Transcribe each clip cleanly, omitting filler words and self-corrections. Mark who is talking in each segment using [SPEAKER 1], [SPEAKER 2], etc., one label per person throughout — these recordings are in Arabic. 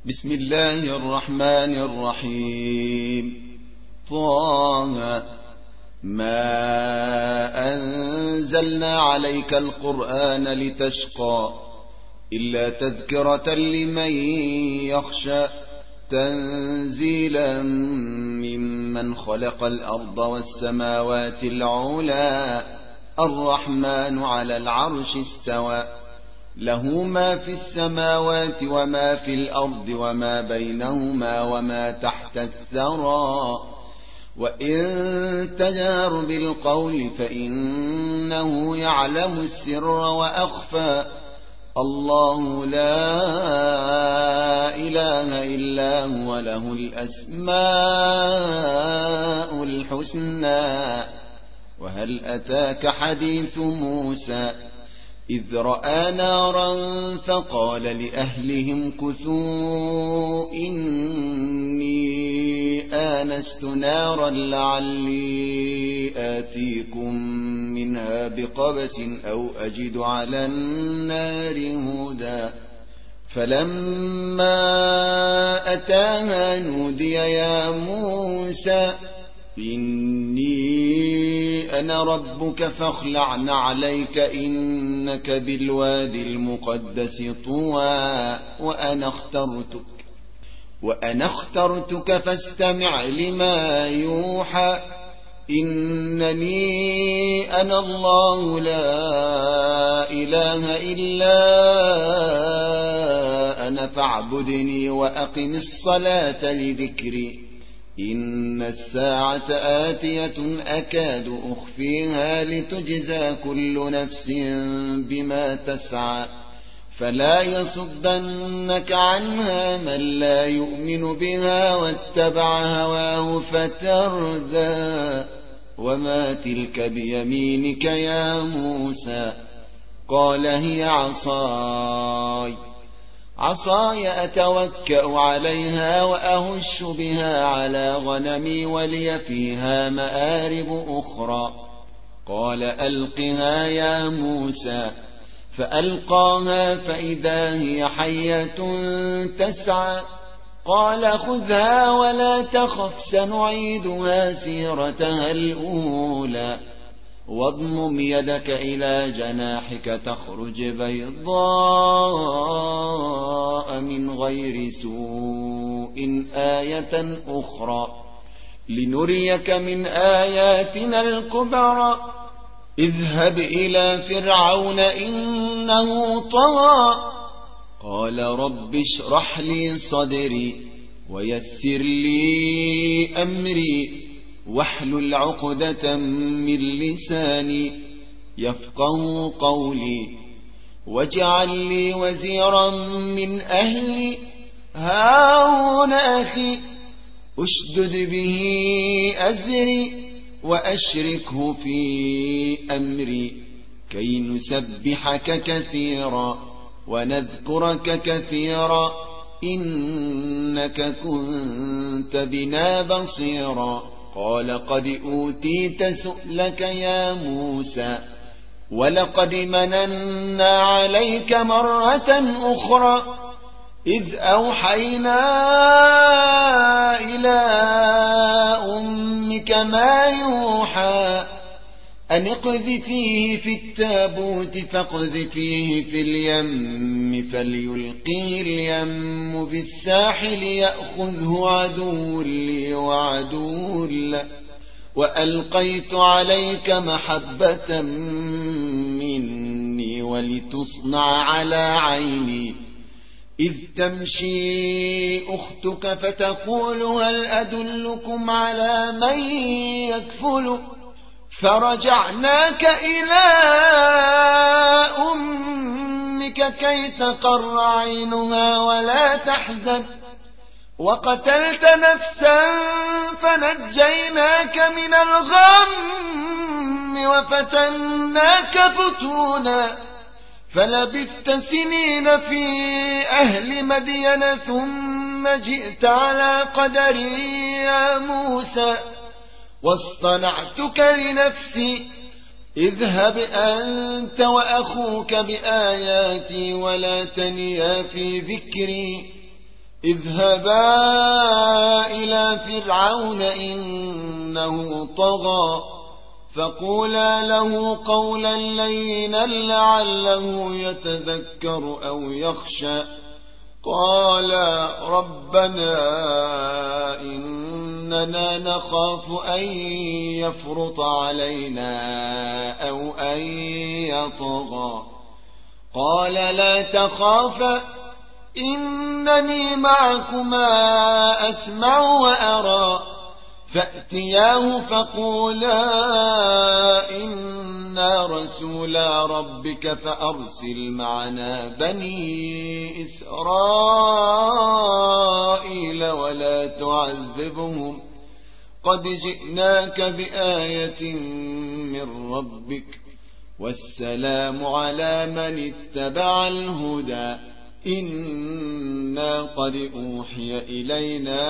[SPEAKER 1] بسم الله الرحمن الرحيم. طه ما أنزلنا عليك القرآن لتشقى إلا تذكرة لمن يخشى تنزيلا ممن خلق الأرض والسماوات العلى الرحمن على العرش استوى له ما في السماوات وما في الأرض وما بينهما وما تحت الثرى وإن تجهر بالقول فإنه يعلم السر وأخفى الله لا إله إلا هو له الأسماء الحسنى. وهل أتاك حديث موسى إذ رأى نارا فقال لأهلهم كثوا إني آنست نارا لعلي آتيكم منها بقبس أو أجد على النار هدى. فلما أتاها نودي يا موسى إني أنا ربك فاخلع نعليك إنك بالوادي المقدس طوى وأنا اخترتك فاستمع لما يوحى إنني أنا الله لا إله إلا أنا فاعبدني وأقم الصلاة لذكري إن الساعة آتية أكاد أخفيها لتجزى كل نفس بما تسعى فلا يصدنك عنها من لا يؤمن بها واتبع هواه فتردى. وما تلك بيمينك يا موسى قال هي عصاي أتوكأ عليها وأهش بها على غنمي ولي فيها مآرب أخرى. قال ألقها يا موسى فألقاها فإذا هي حية تسعى. قال خذها ولا تخف سنعيدها سيرتها الأولى واضمم يدك إلى جناحك تخرج بيضاء من غير سوء آية أخرى لنريك من آياتنا الكبرى. اذهب إلى فرعون إنه طغى. قال رب اشرح لي صدري ويسر لي أمري واحلل عقدة من لساني يفقه قولي واجعل لي وزيرا من أهلي هارون أخي أشدد به أزري وأشركه في أمري كي نسبحك كثيرا ونذكرك كثيرا إنك كنت بنا بصيرا. قال قد أوتيت سؤلك يا موسى ولقد مننا عليك مرة أخرى إذ أوحينا إلى أمك ما يوحى أن اقذفيه في التابوت فاقذفيه في اليم فليلقيه اليم بالساحل يأخذه عدو لي وعدو له وألقيت عليك محبة مني ولتصنع على عيني إذ تمشي أختك فتقول هل أدلكم على من يكفل فرجعناك إلى أمك كي تقر عينها ولا تحزن وقتلت نفسا فنجيناك من الغم وفتناك فتونا فلبثت سنين في أهل مدين ثم جئت على قدري يا موسى واصطنعتك لنفسي اذهب أنت وأخوك بآياتي ولا تنيا في ذكري اذهبا إلى فرعون إنه طغى فقولا له قولا لينا لعله يتذكر أو يخشى قالا ربنا إننا نخاف أن يفرط علينا أو أن يطغى قال لا تخافا إنني معكما أسمع وأرى فأتياه فقولا إنا رسولا ربك فأرسل معنا بني إسرائيل ولا تعذبهم قد جئناك بآية من ربك والسلام على من اتبع الهدى إنا قد أوحي إلينا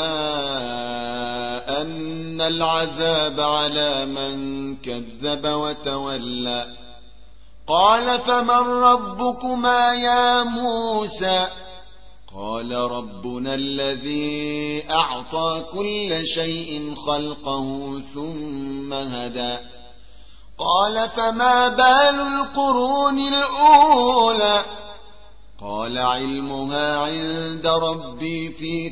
[SPEAKER 1] أن العذاب على من كذب وتولى قال فمن ربكما يا موسى قال ربنا الذي أعطى كل شيء خلقه ثم هدى قال فما بال القرون الأولى قال علمها عند ربي في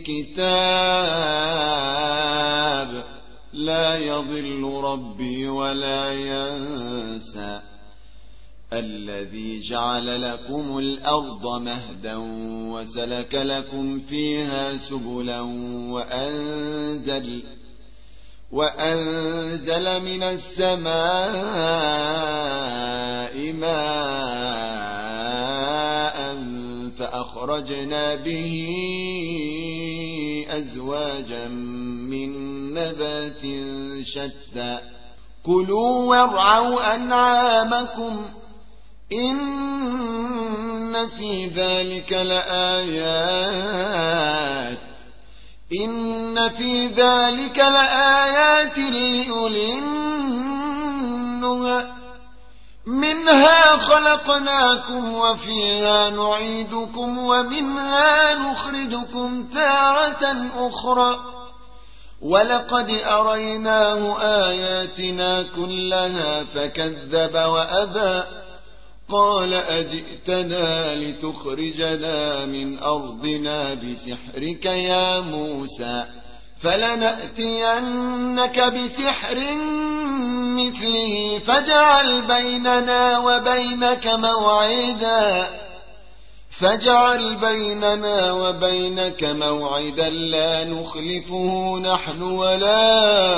[SPEAKER 1] كتاب لا يضل ربي ولا ينسى الذي جعل لكم الأرض مهدا وسلك لكم فيها سبلا وأنزل من السماء ماء فأخرجنا به أزواجا من نبات شتى كلوا وارعوا أنعامكم إن في ذلك لآيات لأولي النهى منها خلقناكم وفيها نعيدكم ومنها نخرجكم تارة أخرى ولقد أريناه آياتنا كلها فكذب وأبى قال أجئتنا لتخرجنا من أرضنا بسحرك يا موسى فلنأتينك بسحر مثله فاجعل بيننا وبينك موعدا لا نخلفه نحن ولا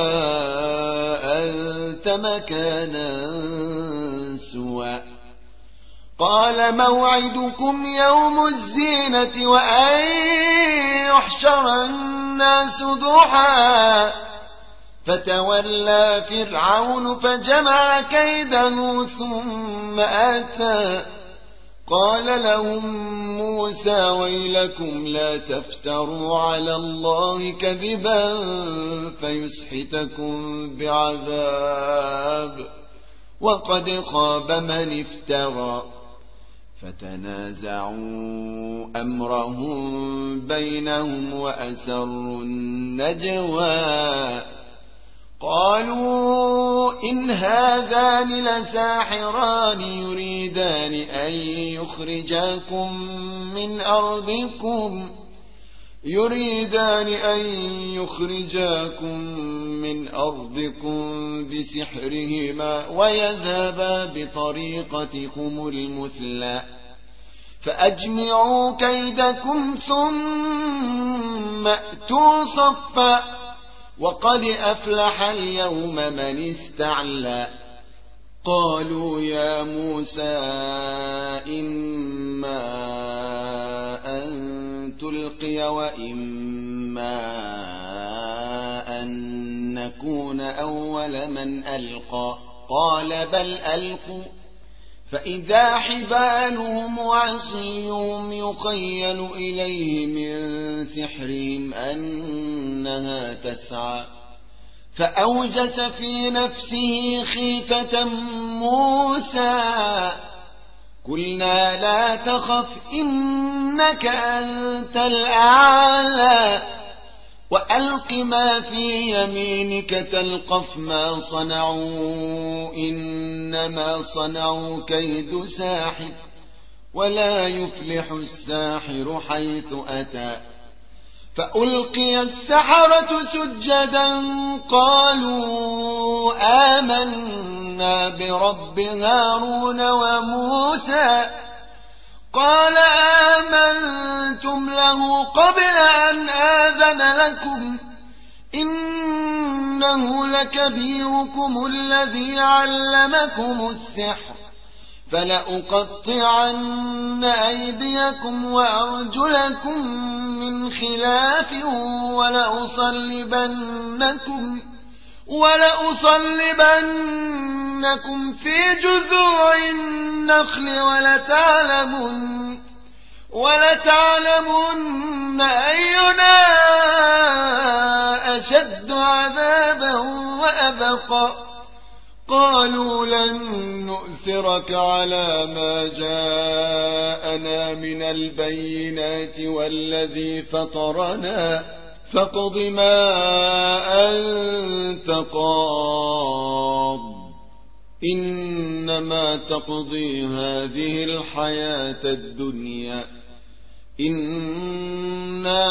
[SPEAKER 1] أنت مكانا سوى قال موعدكم يوم الزينة وأن يحشر الناس ضحى فتولى فرعون فجمع كيده ثم أتى قال لهم موسى ويلكم لا تفتروا على الله كذبا فيسحتكم بعذاب وقد خاب من افترى فتنازعوا أمرهم بينهم وأسروا النجوى قالوا إن هذان لساحران يريدان أن يخرجاكم من أرضكم بسحرهما ويذهبا بطريقتكم المثلى فأجمعوا كيدكم ثم أتوا صفا وقد أفلح اليوم من استعلى قالوا يا موسى إما أن تلقي وإما أن نكون أول من ألقى قال بل ألقوا فإذا حبالهم وعصيهم يخيل إليه من سحرهم أنها تسعى فأوجس في نفسه خيفة موسى قلنا لا تخف إنك أنت الأعلى وألق ما في يمينك تلقف ما صنعوا إنما صنعوا كيد ساحر ولا يفلح الساحر حيث أتى فألقي السحرة سجدا قالوا آمنا برب هارون وموسى قال آمنتم له قبل أن آذن لكم إنه لكبيركم الذي علمكم السحر فلأقطعن أيديكم وأرجلكم من خلاف ولأصلبنكم في جذوع النخل ولتعلمن أينا أشد عذابا وأبقى قالوا لن نؤثرك على ما جاءنا من البينات والذي فطرنا فاقض ما أنت قاض إنما تقضي هذه الحياة الدنيا إنا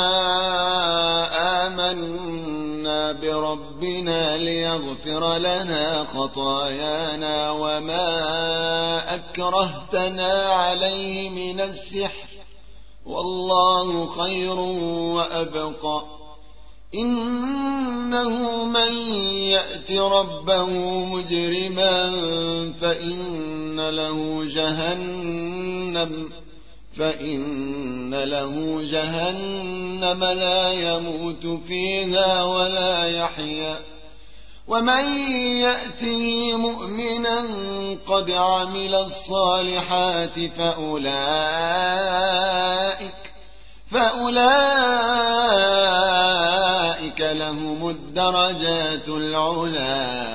[SPEAKER 1] آمنا بربنا ليغفر لنا خطايانا وما أكرهتنا عليه من السحر والله خير وأبقى إنه من يأت ربه مجرما فإن له جهنم لا يموت فيها ولا يحيا ومن يأته مؤمنا قد عمل الصالحات فأولئك لهم الدرجات العلى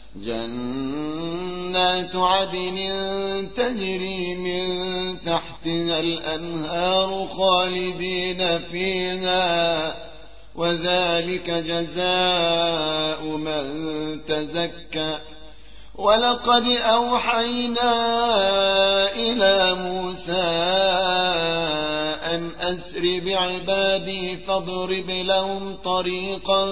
[SPEAKER 1] جنات عدن تجري من تحتها الأنهار خالدين فيها وذلك جزاء من تزكى ولقد أوحينا إلى موسى أن أسر بعبادي فاضرب لهم طريقا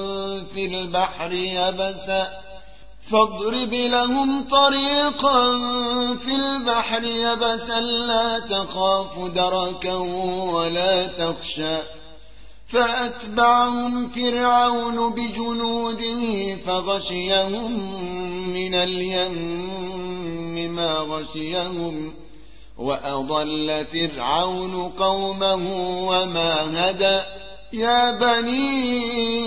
[SPEAKER 1] في البحر يبسا لا تخاف دركا ولا تخشى فأتبعهم فرعون بجنوده فغشيهم من اليم ما غشيهم وأضل فرعون قومه وما هدى يا بني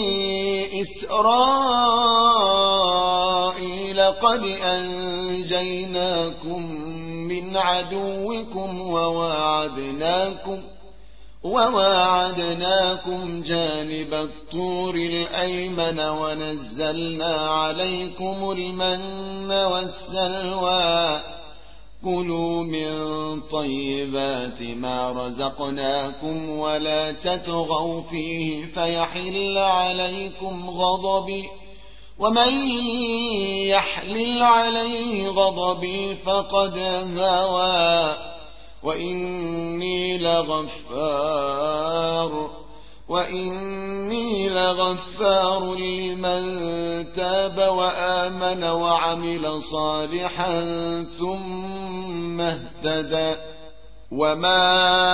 [SPEAKER 1] إسرائيل قد أنجيناكم من عدوكم وواعدناكم جانب الطور الأيمن ونزلنا عليكم المن والسلوى كلوا من طيبات ما رزقناكم ولا تطغوا فيه فيحل عليكم غضبي ومن يحلل عليه غضبي فقد هوى وإني لغفار لمن تاب وآمن وعمل صالحا ثم اهتدى وما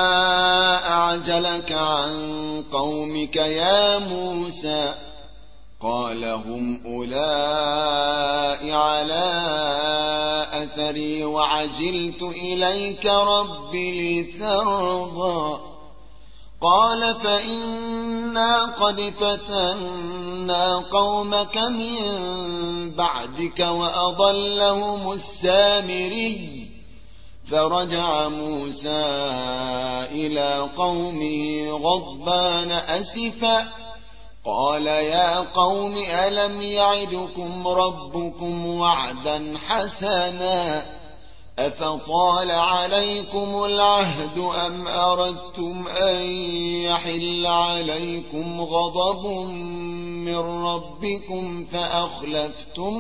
[SPEAKER 1] أعجلك عن قومك يا موسى قال هم أولئك على أثري وعجلت إليك رب لترضى قال فإنا قد فتنا قومك من بعدك وأضلهم السامري فرجع موسى إلى قومه غضبان أسفا قال يا قوم ألم يعدكم ربكم وعدا حسنا أفطال عليكم العهد أم أردتم أن يحل عليكم غضب من ربكم فأخلفتم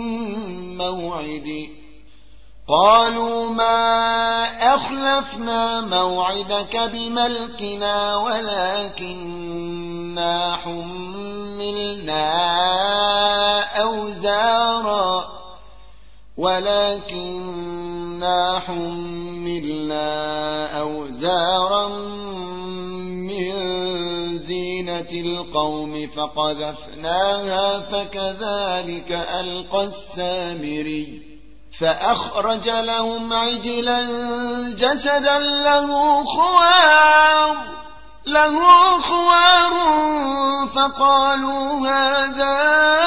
[SPEAKER 1] موعدي قالوا ما أخلفنا موعدك بملكنا ولكننا حملنا أوزارا من زينة القوم فقذفناها فكذلك ألقى السامري فأخرج لهم عجلا جسدا له خوار فقالوا هذا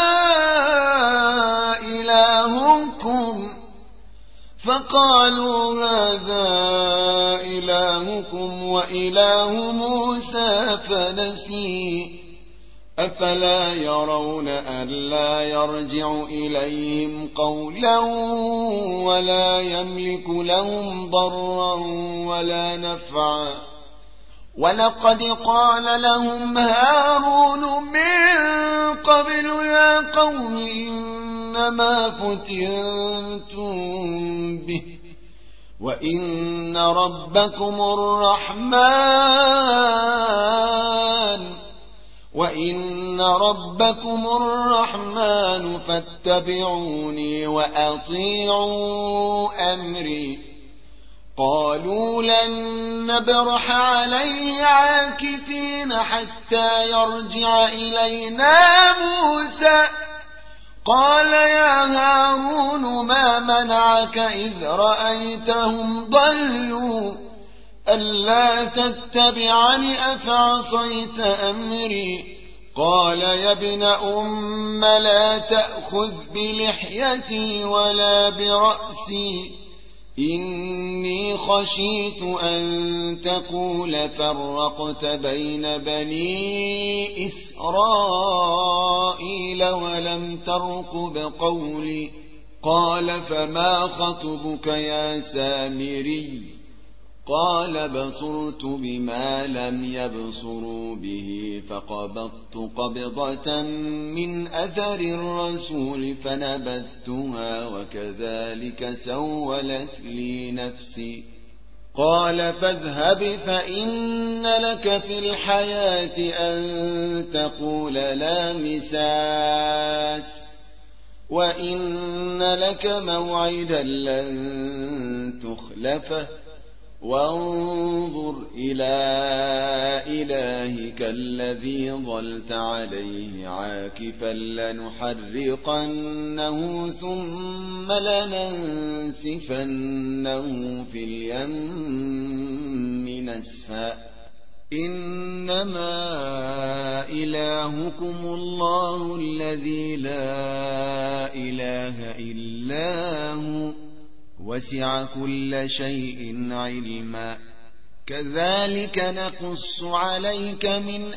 [SPEAKER 1] إلهكم وإله موسى فنسي أفلا يرون ألا يرجع إليهم قولا ولا يملك لهم ضرا ولا نفعا ولقد قال لهم هارون من قبل يا قوم إنما فتنتم به وإن ربكم الرحمن فاتبعوني وأطيعوا أمري قالوا لن نبرح عليه عاكفين حتى يرجع إلينا موسى قال يا هارون ما منعك إذ رأيتهم ضلوا ألا تتبعني أفعصيت أمري قال يا ابن أم لا تأخذ بلحيتي ولا برأسي إني خشيت أن تقول فرقت بين بني إسرائيل ولم ترقب قولي قال فما خطبك يا سامري قال بصرت بما لم يبصروا به فقبضت قبضة من أثر الرسول فنبذتها وكذلك سولت لي نفسي قال فاذهب فإن لك في الحياة أن تقول لا مساس وإن لك موعدا لن تخلفه وانظر إلى إلهك الذي ظلت عليه عاكفا لنحرقنه ثم لننسفنه في اليم نسفا إنما إلهكم الله الذي لا إله إلا هو وسع كل شيء علما كذلك نقص عليك من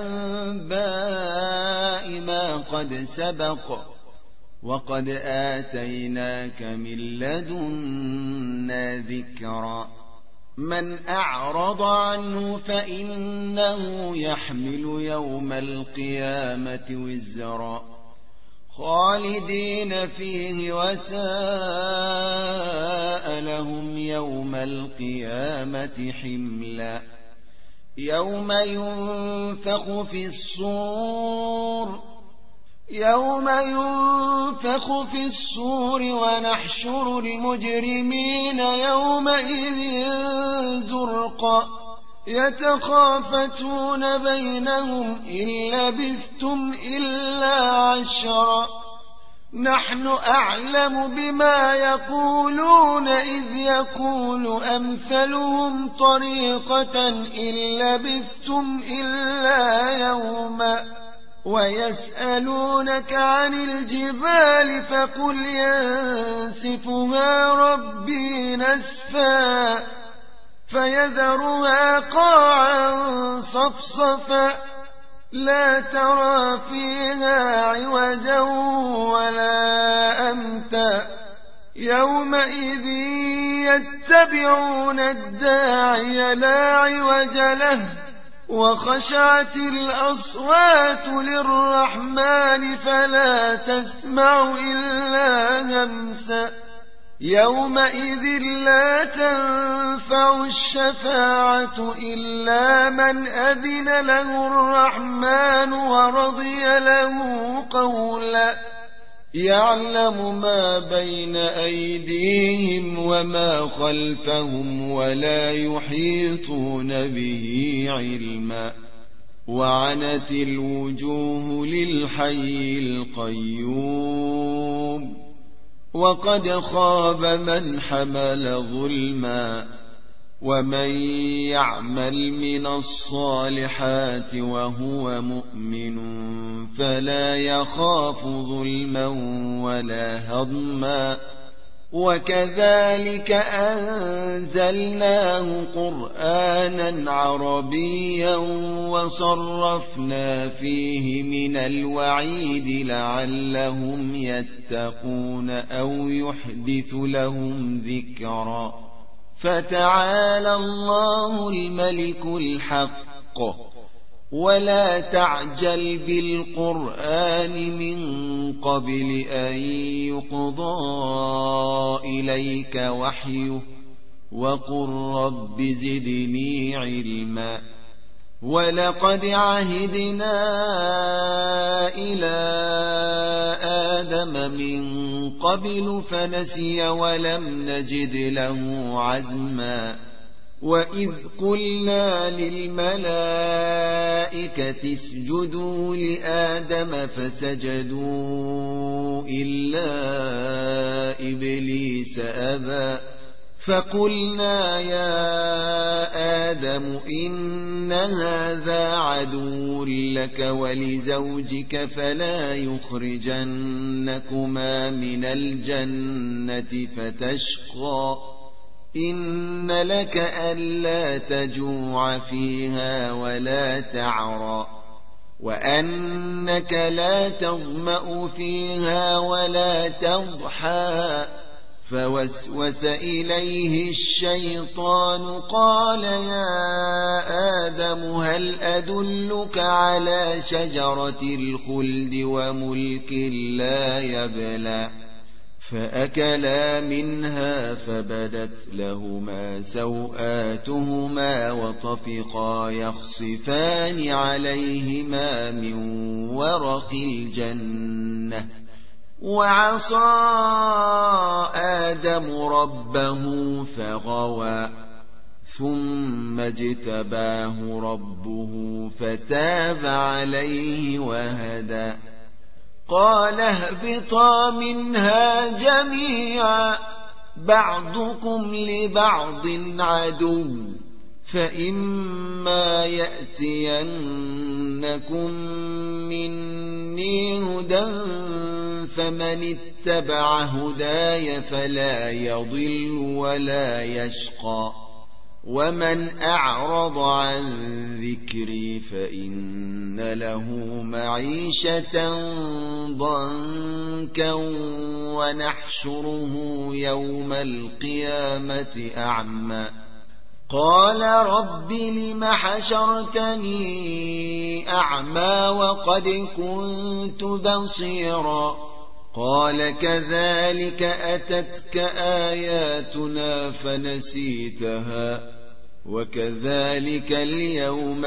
[SPEAKER 1] أنباء ما قد سبق وقد آتيناك من لدنا ذكرا من أعرض عنه فإنه يحمل يوم القيامة وزرا خالدين فيه وساء لهم يوم القيامة حملا يوم ينفخ في الصور ونحشر المجرمين يومئذ زرقا يتخافتون بينهم إن لبثتم إلا عشرا نحن أعلم بما يقولون إذ يقول أمثلهم طريقة إن لبثتم إلا يوما ويسألونك عن الجبال فقل ينسفها ربي نسفا فيذرها قاعا صفصفا لا ترى فيها عوجا ولا أمتا يومئذ يتبعون الداعي لا عوج له وخشعت الأصوات للرحمن فلا تسمع إلا همسا يومئذ لا تنفع الشفاعة إلا من أذن له الرحمن ورضي له قولا يعلم ما بين أيديهم وما خلفهم ولا يحيطون به علما وعنت الوجوه للحي القيوم وقد خاب من حمل ظلما ومن يعمل من الصالحات وهو مؤمن فلا يخاف ظلما ولا هضما وكذلك أنزلناه قرآنا عربيا وصرفنا فيه من الوعيد لعلهم يتقون أو يحدث لهم ذكرا فتعالى الله الملك الحق ولا تعجل بالقرآن من قبل أن يقضى إليك وحيه وقل رب زدني علما ولقد عهدنا إلى آدم من قبل فنسي ولم نجد له عزما وإذ قلنا للملائكة اسجدوا لآدم فسجدوا إلا إبليس أبى فقلنا يا آدم إن هذا عدو لك ولزوجك فلا يخرجنكما من الجنة فتشقى إن لك ألا تجوع فيها ولا تعرى وأنك لا تظمأ فيها ولا تضحى فوسوس إليه الشيطان قال يا آدم هل أدلك على شجرة الخلد وملك لا يبلى فأكلا منها فبدت لهما سوآتهما وطفقا يخصفان عليهما من ورق الجنة وعصى آدم ربه فغوى ثم اجتباه ربه فتاب عليه وهدى قال اهبطا منها جميعا بعضكم لبعض عدو فإما يأتينكم مني هدى فمن اتبع هداي فلا يضل ولا يشقى ومن أعرض عن ذكري فإن له معيشة ضنكا ونحشره يوم القيامة أعمى قال رب لم حشرتني أعمى وقد كنت بصيرا قال كذلك أتتك آياتنا فنسيتها وكذلك اليوم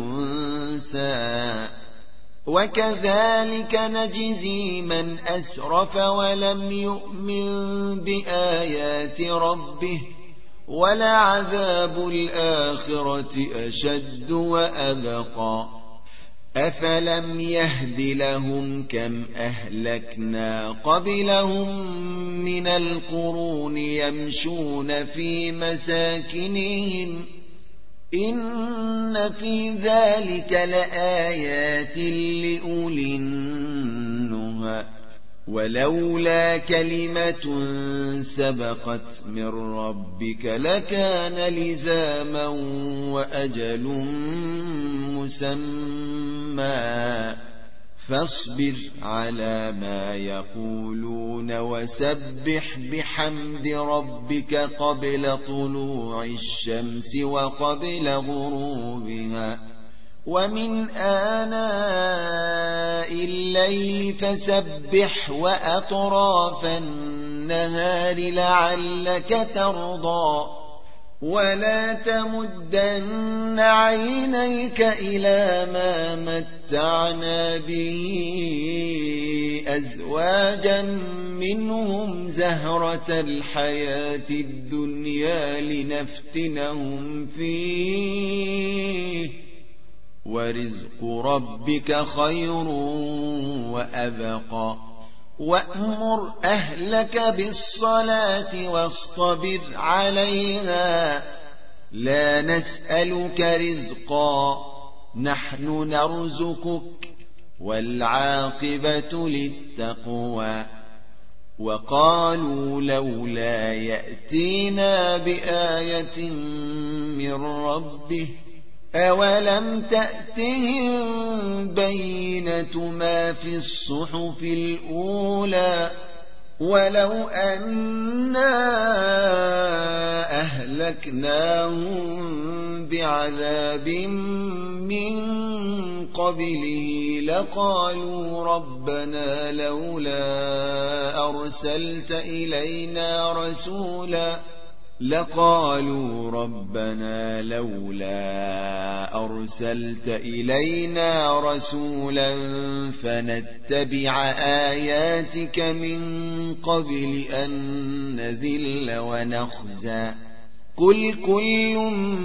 [SPEAKER 1] تنسى وكذلك نجزي من أسرف ولم يؤمن بآيات ربه ولعذاب الآخرة أشد وأبقى أفلم يهد لهم كم أهلكنا قبلهم من القرون يمشون في مساكنهم إن في ذلك لآيات لأولي النهى ولولا كلمة سبقت من ربك لكان لزاما وأجل مسمى فاصبر على ما يقولون وسبح بحمد ربك قبل طلوع الشمس وقبل غروبها ومن آناء الليل فسبح وأطراف النهار لعلك ترضى ولا تمدن عينيك إلى ما متعنا به أزواجا منهم زهرة الحياة الدنيا لنفتنهم فيه ورزق ربك خير وأبقى وأمر أهلك بالصلاة واصطبر عليها لا نسألك رزقا نحن نرزقك والعاقبة للتقوى وقالوا لولا يأتينا بآية من ربه أولم تأتهم بينة ما في الصحف الأولى ولو أنا أهلكناهم بعذاب من قبله لقالوا ربنا لولا أرسلت إلينا رسولا فنتبع آياتك من قبل أن نذل ونخزى قل كل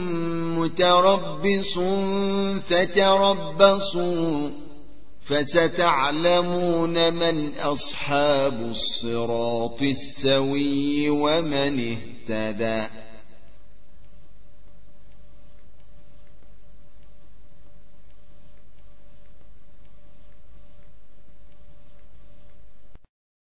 [SPEAKER 1] متربص فتربصوا فستعلمون من أصحاب الصراط السوي ومن اهتدى